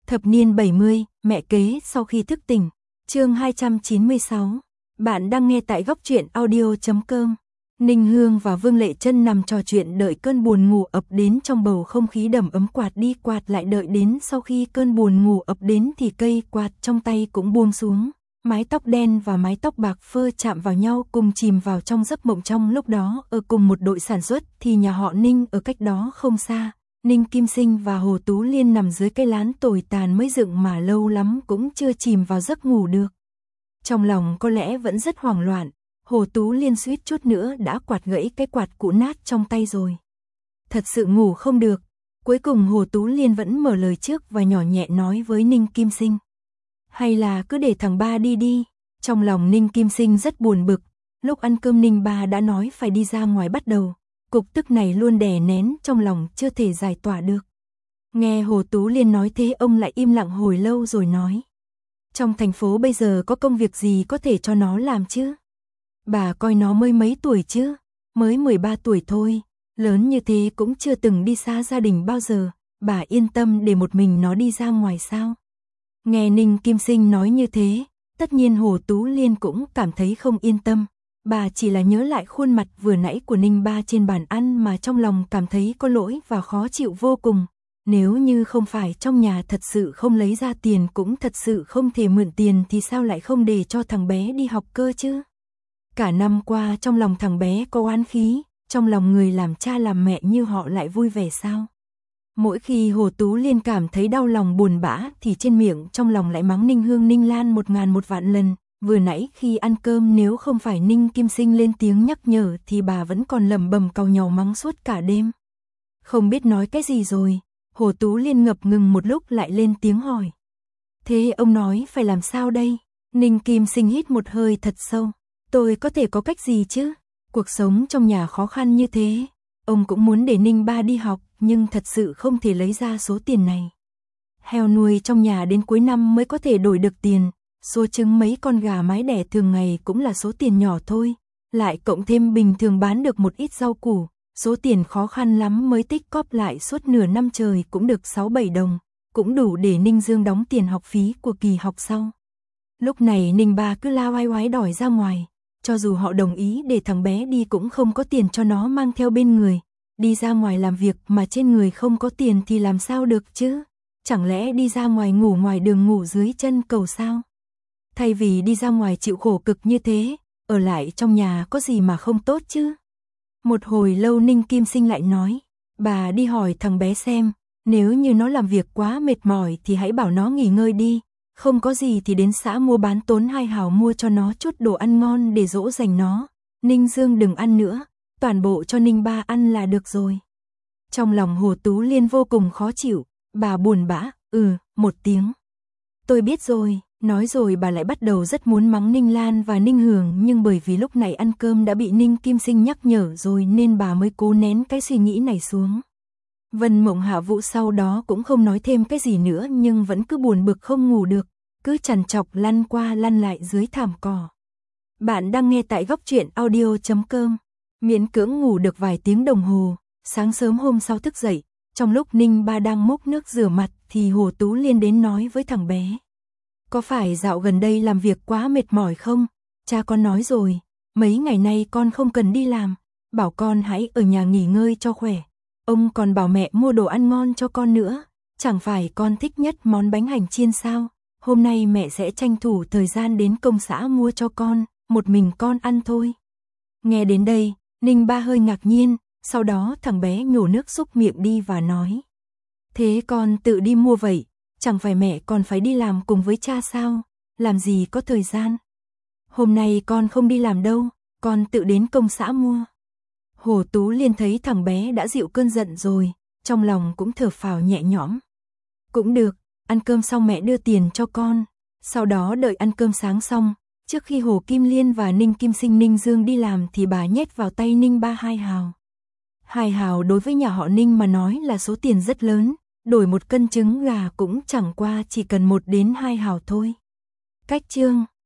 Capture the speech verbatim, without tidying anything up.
Thập niên bảy mươi, mẹ kế sau khi thức tỉnh. Chương hai trăm chín mươi sáu. Bạn đang nghe tại góc truyện audio chấm com. Ninh Hương và Vương Lệ Trân nằm trò chuyện đợi cơn buồn ngủ ập đến trong bầu không khí đầm ấm, quạt đi quạt lại đợi đến sau khi cơn buồn ngủ ập đến thì cây quạt trong tay cũng buông xuống. Mái tóc đen và mái tóc bạc phơ chạm vào nhau cùng chìm vào trong giấc mộng. Trong lúc đó ở cùng một đội sản xuất thì nhà họ Ninh ở cách đó không xa. Ninh Kim Sinh và Hồ Tú Liên nằm dưới cây lán tồi tàn mới dựng mà lâu lắm cũng chưa chìm vào giấc ngủ được. Trong lòng có lẽ vẫn rất hoảng loạn, Hồ Tú Liên suýt chút nữa đã quạt gãy cái quạt cũ nát trong tay rồi. Thật sự ngủ không được, cuối cùng Hồ Tú Liên vẫn mở lời trước và nhỏ nhẹ nói với Ninh Kim Sinh. Hay là cứ để thằng ba đi đi. Trong lòng Ninh Kim Sinh rất buồn bực, lúc ăn cơm Ninh ba đã nói phải đi ra ngoài bắt đầu. Cục tức này luôn đè nén trong lòng chưa thể giải tỏa được. Nghe Hồ Tú Liên nói thế ông lại im lặng hồi lâu rồi nói. Trong thành phố bây giờ có công việc gì có thể cho nó làm chứ? Bà coi nó mới mấy tuổi chứ? Mới mười ba tuổi thôi, lớn như thế cũng chưa từng đi xa gia đình bao giờ. Bà yên tâm để một mình nó đi ra ngoài sao? Nghe Ninh Kim Sinh nói như thế, tất nhiên Hồ Tú Liên cũng cảm thấy không yên tâm. Bà chỉ là nhớ lại khuôn mặt vừa nãy của Ninh ba trên bàn ăn mà trong lòng cảm thấy có lỗi và khó chịu vô cùng. Nếu như không phải trong nhà thật sự không lấy ra tiền cũng thật sự không thể mượn tiền thì sao lại không để cho thằng bé đi học cơ chứ? Cả năm qua trong lòng thằng bé có oán khí, trong lòng người làm cha làm mẹ như họ lại vui vẻ sao? Mỗi khi Hồ Tú Liên cảm thấy đau lòng buồn bã thì trên miệng trong lòng lại mắng Ninh Hương Ninh Lan một ngàn một vạn lần. Vừa nãy khi ăn cơm nếu không phải Ninh Kim Sinh lên tiếng nhắc nhở thì bà vẫn còn lẩm bẩm càu nhàu mắng suốt cả đêm. Không biết nói cái gì rồi, Hồ Tú Liên ngập ngừng một lúc lại lên tiếng hỏi. Thế ông nói phải làm sao đây? Ninh Kim Sinh hít một hơi thật sâu. Tôi có thể có cách gì chứ? Cuộc sống trong nhà khó khăn như thế. Ông cũng muốn để Ninh ba đi học nhưng thật sự không thể lấy ra số tiền này. Heo nuôi trong nhà đến cuối năm mới có thể đổi được tiền. Số trứng mấy con gà mái đẻ thường ngày cũng là số tiền nhỏ thôi, lại cộng thêm bình thường bán được một ít rau củ, số tiền khó khăn lắm mới tích cóp lại suốt nửa năm trời cũng được sáu bảy đồng, cũng đủ để Ninh Dương đóng tiền học phí của kỳ học sau. Lúc này Ninh ba cứ la oai oái đòi ra ngoài, cho dù họ đồng ý để thằng bé đi cũng không có tiền cho nó mang theo bên người, đi ra ngoài làm việc mà trên người không có tiền thì làm sao được chứ, chẳng lẽ đi ra ngoài ngủ ngoài đường ngủ dưới chân cầu sao? Thay vì đi ra ngoài chịu khổ cực như thế, ở lại trong nhà có gì mà không tốt chứ? Một hồi lâu Ninh Kim Sinh lại nói, bà đi hỏi thằng bé xem, nếu như nó làm việc quá mệt mỏi thì hãy bảo nó nghỉ ngơi đi, không có gì thì đến xã mua bán tốn hai hào mua cho nó chút đồ ăn ngon để dỗ dành nó. Ninh Dương đừng ăn nữa, toàn bộ cho Ninh ba ăn là được rồi. Trong lòng Hồ Tú Liên vô cùng khó chịu, bà buồn bã, ừ, một tiếng. Tôi biết rồi. Nói rồi bà lại bắt đầu rất muốn mắng Ninh Lan và Ninh Hưởng nhưng bởi vì lúc này ăn cơm đã bị Ninh Kim Sinh nhắc nhở rồi nên bà mới cố nén cái suy nghĩ này xuống. Vân Mộng Hạ Vũ sau đó cũng không nói thêm cái gì nữa nhưng vẫn cứ buồn bực không ngủ được, cứ trằn trọc lăn qua lăn lại dưới thảm cỏ. Bạn đang nghe tại góc truyện audio chấm com. Miễn cưỡng ngủ được vài tiếng đồng hồ, sáng sớm hôm sau thức dậy, trong lúc Ninh ba đang múc nước rửa mặt thì Hồ Tú Liên đến nói với thằng bé. Có phải dạo gần đây làm việc quá mệt mỏi không? Cha con nói rồi, mấy ngày nay con không cần đi làm, bảo con hãy ở nhà nghỉ ngơi cho khỏe. Ông còn bảo mẹ mua đồ ăn ngon cho con nữa, chẳng phải con thích nhất món bánh hành chiên sao? Hôm nay mẹ sẽ tranh thủ thời gian đến công xã mua cho con, một mình con ăn thôi. Nghe đến đây, Ninh ba hơi ngạc nhiên, sau đó thằng bé nhổ nước xúc miệng đi và nói. Thế con tự đi mua vậy? Chẳng phải mẹ còn phải đi làm cùng với cha sao, làm gì có thời gian. Hôm nay con không đi làm đâu, con tự đến công xã mua. Hồ Tú Liên thấy thằng bé đã dịu cơn giận rồi, trong lòng cũng thở phào nhẹ nhõm. Cũng được, ăn cơm xong mẹ đưa tiền cho con, sau đó đợi ăn cơm sáng xong, trước khi Hồ Kim Liên và Ninh Kim Sinh Ninh Dương đi làm thì bà nhét vào tay Ninh ba hai hào. Hai hào đối với nhà họ Ninh mà nói là số tiền rất lớn. Đổi một cân trứng gà cũng chẳng qua chỉ cần một đến hai hào thôi. Cách chương